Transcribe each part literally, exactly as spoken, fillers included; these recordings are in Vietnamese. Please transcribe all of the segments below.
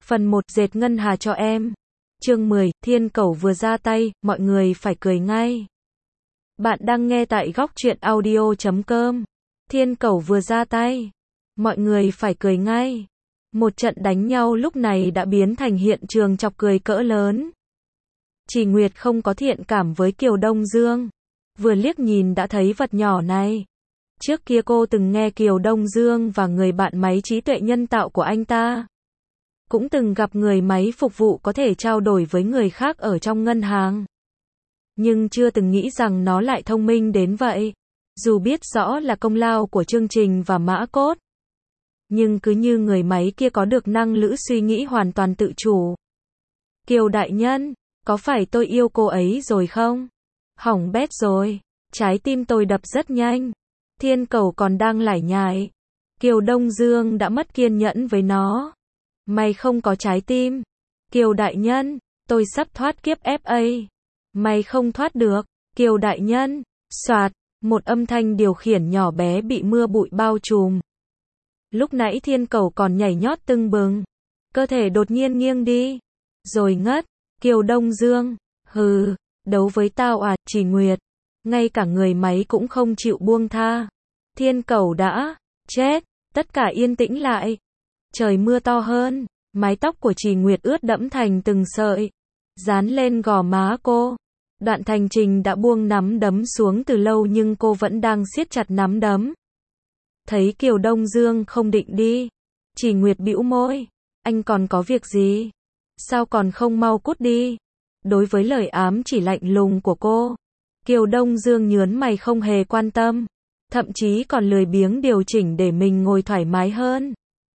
Phần một, dệt ngân hà cho em. Chương mười, Thiên Cẩu vừa ra tay, mọi người phải cười ngay. Bạn đang nghe tại góc truyện audio chấm com. Thiên Cẩu vừa ra tay, mọi người phải cười ngay. Một trận đánh nhau lúc này đã biến thành hiện trường chọc cười cỡ lớn. Chỉ Nguyệt không có thiện cảm với Kiều Đông Dương. Vừa liếc nhìn đã thấy vật nhỏ này. Trước kia cô từng nghe Kiều Đông Dương và người bạn máy trí tuệ nhân tạo của anh ta. Cũng từng gặp người máy phục vụ có thể trao đổi với người khác ở trong ngân hàng. Nhưng chưa từng nghĩ rằng nó lại thông minh đến vậy. Dù biết rõ là công lao của chương trình và Mã Cốt. Nhưng cứ như người máy kia có được năng lực suy nghĩ hoàn toàn tự chủ. Kiều đại nhân, có phải tôi yêu cô ấy rồi không? Hỏng bét rồi. Trái tim tôi đập rất nhanh. Thiên Cẩu còn đang lải nhải. Kiều Đông Dương đã mất kiên nhẫn với nó. Mày không có trái tim. Kiều đại nhân, tôi sắp thoát kiếp ép a. Mày không thoát được. Kiều đại nhân, soạt, một âm thanh điều khiển nhỏ bé bị mưa bụi bao trùm. Lúc nãy Thiên Cẩu còn nhảy nhót tưng bừng. Cơ thể đột nhiên nghiêng đi. Rồi ngất. Kiều Đông Dương, hừ, đấu với tao à, Chỉ Nguyệt. Ngay cả người máy cũng không chịu buông tha. Thiên Cẩu đã chết, tất cả yên tĩnh lại. Trời mưa to hơn, mái tóc của Chỉ Nguyệt ướt đẫm thành từng sợi, dán lên gò má cô. Đoạn Thành Trình đã buông nắm đấm xuống từ lâu nhưng cô vẫn đang siết chặt nắm đấm. Thấy Kiều Đông Dương không định đi, Chỉ Nguyệt bĩu môi, anh còn có việc gì? Sao còn không mau cút đi? Đối với lời ám chỉ lạnh lùng của cô, Kiều Đông Dương nhớn mày không hề quan tâm, thậm chí còn lười biếng điều chỉnh để mình ngồi thoải mái hơn.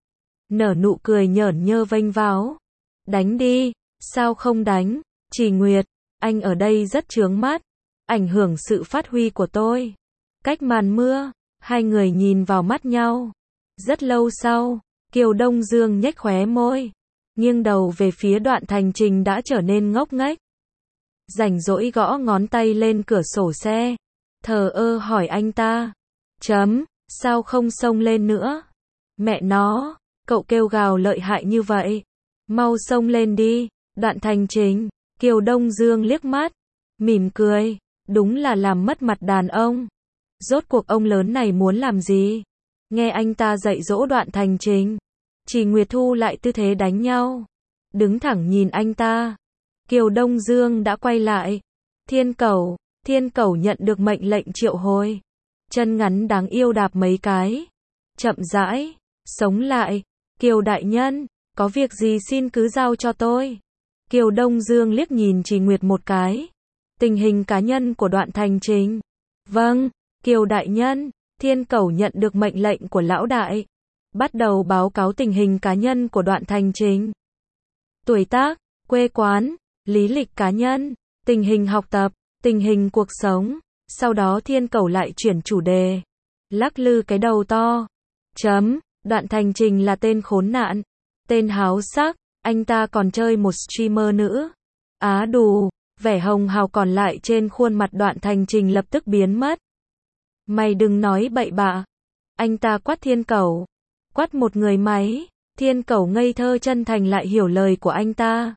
Nở nụ cười nhởn nhơ vênh váo. Đánh đi, sao không đánh? Chỉ Nguyệt, anh ở đây rất chướng mắt, ảnh hưởng sự phát huy của tôi. Cách màn mưa, hai người nhìn vào mắt nhau. Rất lâu sau, Kiều Đông Dương nhếch khóe môi, nghiêng đầu về phía Đoạn Thành Trình đã trở nên ngốc nghếch. Rảnh rỗi gõ ngón tay lên cửa sổ xe, thờ ơ hỏi anh ta. Chấm, sao không xông lên nữa? Mẹ nó, cậu kêu gào lợi hại như vậy. Mau xông lên đi, Đoạn Thành Trình. Kiều Đông Dương liếc mắt, mỉm cười, đúng là làm mất mặt đàn ông. Rốt cuộc ông lớn này muốn làm gì? Nghe anh ta dạy dỗ Đoạn Thành Trình, Chỉ Nguyệt thu lại tư thế đánh nhau, đứng thẳng nhìn anh ta. Kiều Đông Dương đã quay lại. Thiên Cẩu, Thiên Cẩu nhận được mệnh lệnh triệu hồi. Chân ngắn đáng yêu đạp mấy cái. Chậm rãi, sống lại. Kiều đại nhân, có việc gì xin cứ giao cho tôi. Kiều Đông Dương liếc nhìn Chỉ Nguyệt một cái. Tình hình cá nhân của Đoạn Thành Trình. Vâng, Kiều đại nhân, Thiên Cẩu nhận được mệnh lệnh của lão đại. Bắt đầu báo cáo tình hình cá nhân của Đoạn Thành Trình. Tuổi tác, quê quán, lý lịch cá nhân, tình hình học tập, tình hình cuộc sống. Sau đó Thiên Cẩu lại chuyển chủ đề. Lắc lư cái đầu to. Chấm, Đoạn Thành Trình là tên khốn nạn, tên háo sắc, anh ta còn chơi một streamer nữa. Á đù, vẻ hồng hào còn lại trên khuôn mặt Đoạn Thành Trình lập tức biến mất. Mày đừng nói bậy bạ. Anh ta quát Thiên Cẩu. Quát một người máy. Thiên Cẩu ngây thơ chân thành lại hiểu lời của anh ta.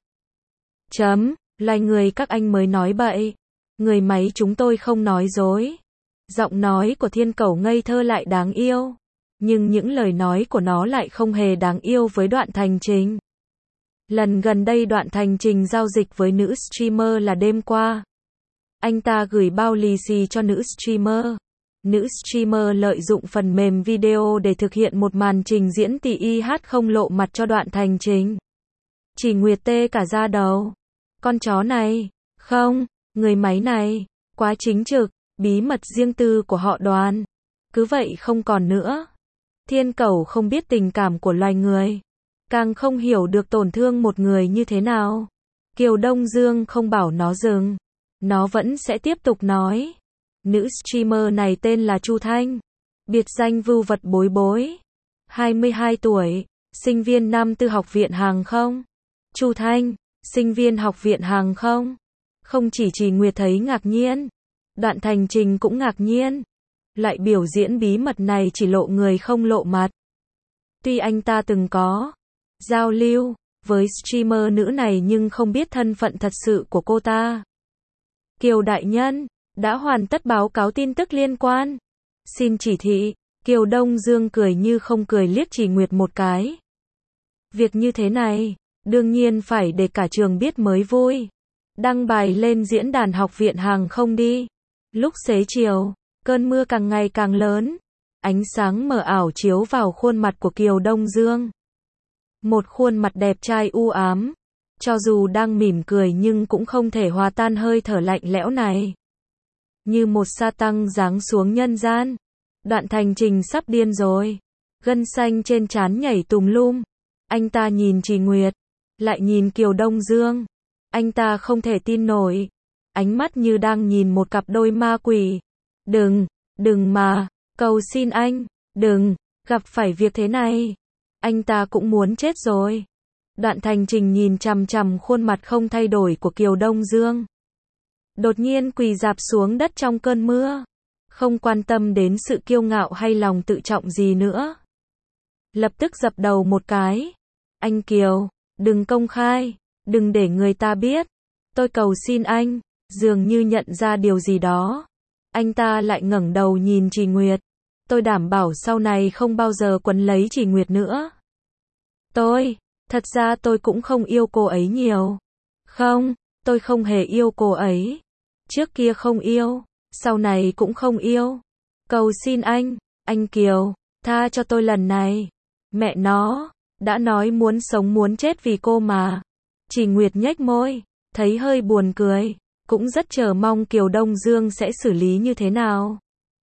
Chấm, loài người các anh mới nói bậy. Người máy chúng tôi không nói dối. Giọng nói của Thiên Cẩu ngây thơ lại đáng yêu. Nhưng những lời nói của nó lại không hề đáng yêu với Đoạn Thành Trình. Lần gần đây Đoạn Thành Trình giao dịch với nữ streamer là đêm qua. Anh ta gửi bao lì xì cho nữ streamer. Nữ streamer lợi dụng phần mềm video để thực hiện một màn trình diễn tì i hát không lộ mặt cho Đoạn Thành Trình. Chỉ Nguyệt tê cả da đầu. Con chó này, không, người máy này, quá chính trực, bí mật riêng tư của họ Đoàn. Cứ vậy không còn nữa. Thiên Cẩu không biết tình cảm của loài người, càng không hiểu được tổn thương một người như thế nào. Kiều Đông Dương không bảo nó dừng, nó vẫn sẽ tiếp tục nói. Nữ streamer này tên là Chu Thanh, biệt danh vưu vật bối bối, hai mươi hai tuổi, sinh viên năm tư học viện hàng không. Chu Thanh, sinh viên học viện hàng không. Không chỉ Chỉ Nguyệt thấy ngạc nhiên, Đoạn Thành Trình cũng ngạc nhiên. Loại biểu diễn bí mật này chỉ lộ người không lộ mặt. Tuy anh ta từng có giao lưu với streamer nữ này nhưng không biết thân phận thật sự của cô ta. Kiều đại nhân, đã hoàn tất báo cáo tin tức liên quan. Xin chỉ thị. Kiều Đông Dương cười như không cười liếc Trì Nguyệt một cái. Việc như thế này, đương nhiên phải để cả trường biết mới vui. Đăng bài lên diễn đàn học viện hàng không đi. Lúc xế chiều, cơn mưa càng ngày càng lớn. Ánh sáng mờ ảo chiếu vào khuôn mặt của Kiều Đông Dương. Một khuôn mặt đẹp trai u ám. Cho dù đang mỉm cười nhưng cũng không thể hòa tan hơi thở lạnh lẽo này. Như một sa tăng giáng xuống nhân gian. Đoạn Thành Trình sắp điên rồi. Gân xanh trên trán nhảy tùm lum. Anh ta nhìn Trì Nguyệt. Lại nhìn Kiều Đông Dương. Anh ta không thể tin nổi. Ánh mắt như đang nhìn một cặp đôi ma quỷ. Đừng, đừng mà. Cầu xin anh. Đừng, gặp phải việc thế này. Anh ta cũng muốn chết rồi. Đoạn Thành Trình nhìn chằm chằm khuôn mặt không thay đổi của Kiều Đông Dương. Đột nhiên quỳ rạp xuống đất trong cơn mưa. Không quan tâm đến sự kiêu ngạo hay lòng tự trọng gì nữa. Lập tức dập đầu một cái. Anh Kiều, đừng công khai, đừng để người ta biết. Tôi cầu xin anh. Dường như nhận ra điều gì đó. Anh ta lại ngẩng đầu nhìn Trì Nguyệt. Tôi đảm bảo sau này không bao giờ quấn lấy Trì Nguyệt nữa. Tôi, thật ra tôi cũng không yêu cô ấy nhiều. Không, tôi không hề yêu cô ấy. Trước kia không yêu, sau này cũng không yêu. Cầu xin anh, anh Kiều, tha cho tôi lần này. Mẹ nó, đã nói muốn sống muốn chết vì cô mà. Trì Nguyệt nhếch môi, thấy hơi buồn cười, cũng rất chờ mong Kiều Đông Dương sẽ xử lý như thế nào.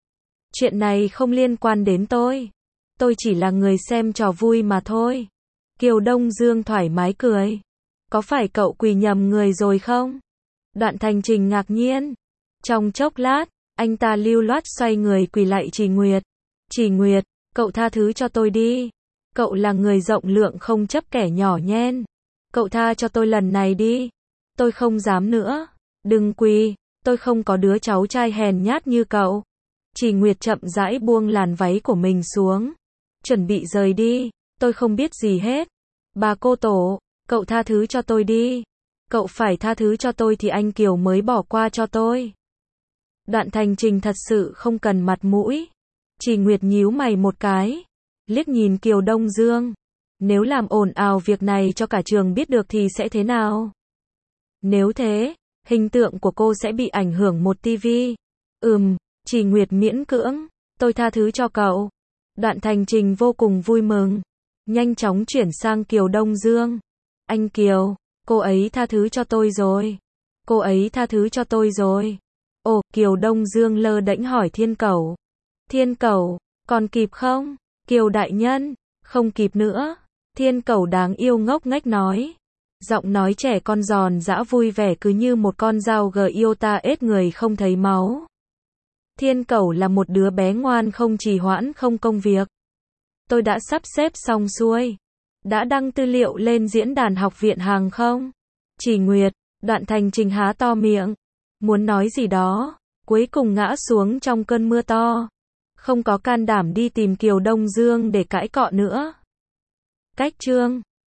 Chuyện này không liên quan đến tôi. Tôi chỉ là người xem trò vui mà thôi. Kiều Đông Dương thoải mái cười. Có phải cậu quỳ nhầm người rồi không? Đoạn Thành Trình ngạc nhiên. Trong chốc lát, anh ta lưu loát xoay người quỳ lạy Trì Nguyệt. Trì Nguyệt, cậu tha thứ cho tôi đi. Cậu là người rộng lượng không chấp kẻ nhỏ nhen. Cậu tha cho tôi lần này đi. Tôi không dám nữa. Đừng quỳ, tôi không có đứa cháu trai hèn nhát như cậu. Trì Nguyệt chậm rãi buông làn váy của mình xuống. Chuẩn bị rời đi. Tôi không biết gì hết. Bà cô tổ, cậu tha thứ cho tôi đi. Cậu phải tha thứ cho tôi thì anh Kiều mới bỏ qua cho tôi. Đoạn Thành Trình thật sự không cần mặt mũi. Trì Nguyệt nhíu mày một cái. Liếc nhìn Kiều Đông Dương. Nếu làm ồn ào việc này cho cả trường biết được thì sẽ thế nào? Nếu thế, hình tượng của cô sẽ bị ảnh hưởng một tivi. Ừm, Trì Nguyệt miễn cưỡng. Tôi tha thứ cho cậu. Đoạn Thành Trình vô cùng vui mừng. Nhanh chóng chuyển sang Kiều Đông Dương. Anh Kiều, cô ấy tha thứ cho tôi rồi. Cô ấy tha thứ cho tôi rồi. Ồ, Kiều Đông Dương lơ đễnh hỏi Thiên Cẩu. Thiên Cẩu, còn kịp không? Kiều đại nhân, không kịp nữa. Thiên Cẩu đáng yêu ngốc nghếch nói. Giọng nói trẻ con giòn giã vui vẻ cứ như một con dao gờ yêu ta ết người không thấy máu. Thiên Cẩu là một đứa bé ngoan không trì hoãn không công việc. Tôi đã sắp xếp xong xuôi. Đã đăng tư liệu lên diễn đàn học viện hàng không? Trì Nguyệt, Đoạn Thành Trình há to miệng. Muốn nói gì đó, cuối cùng ngã xuống trong cơn mưa to. Không có can đảm đi tìm Kiều Đông Dương để cãi cọ nữa. Cách chương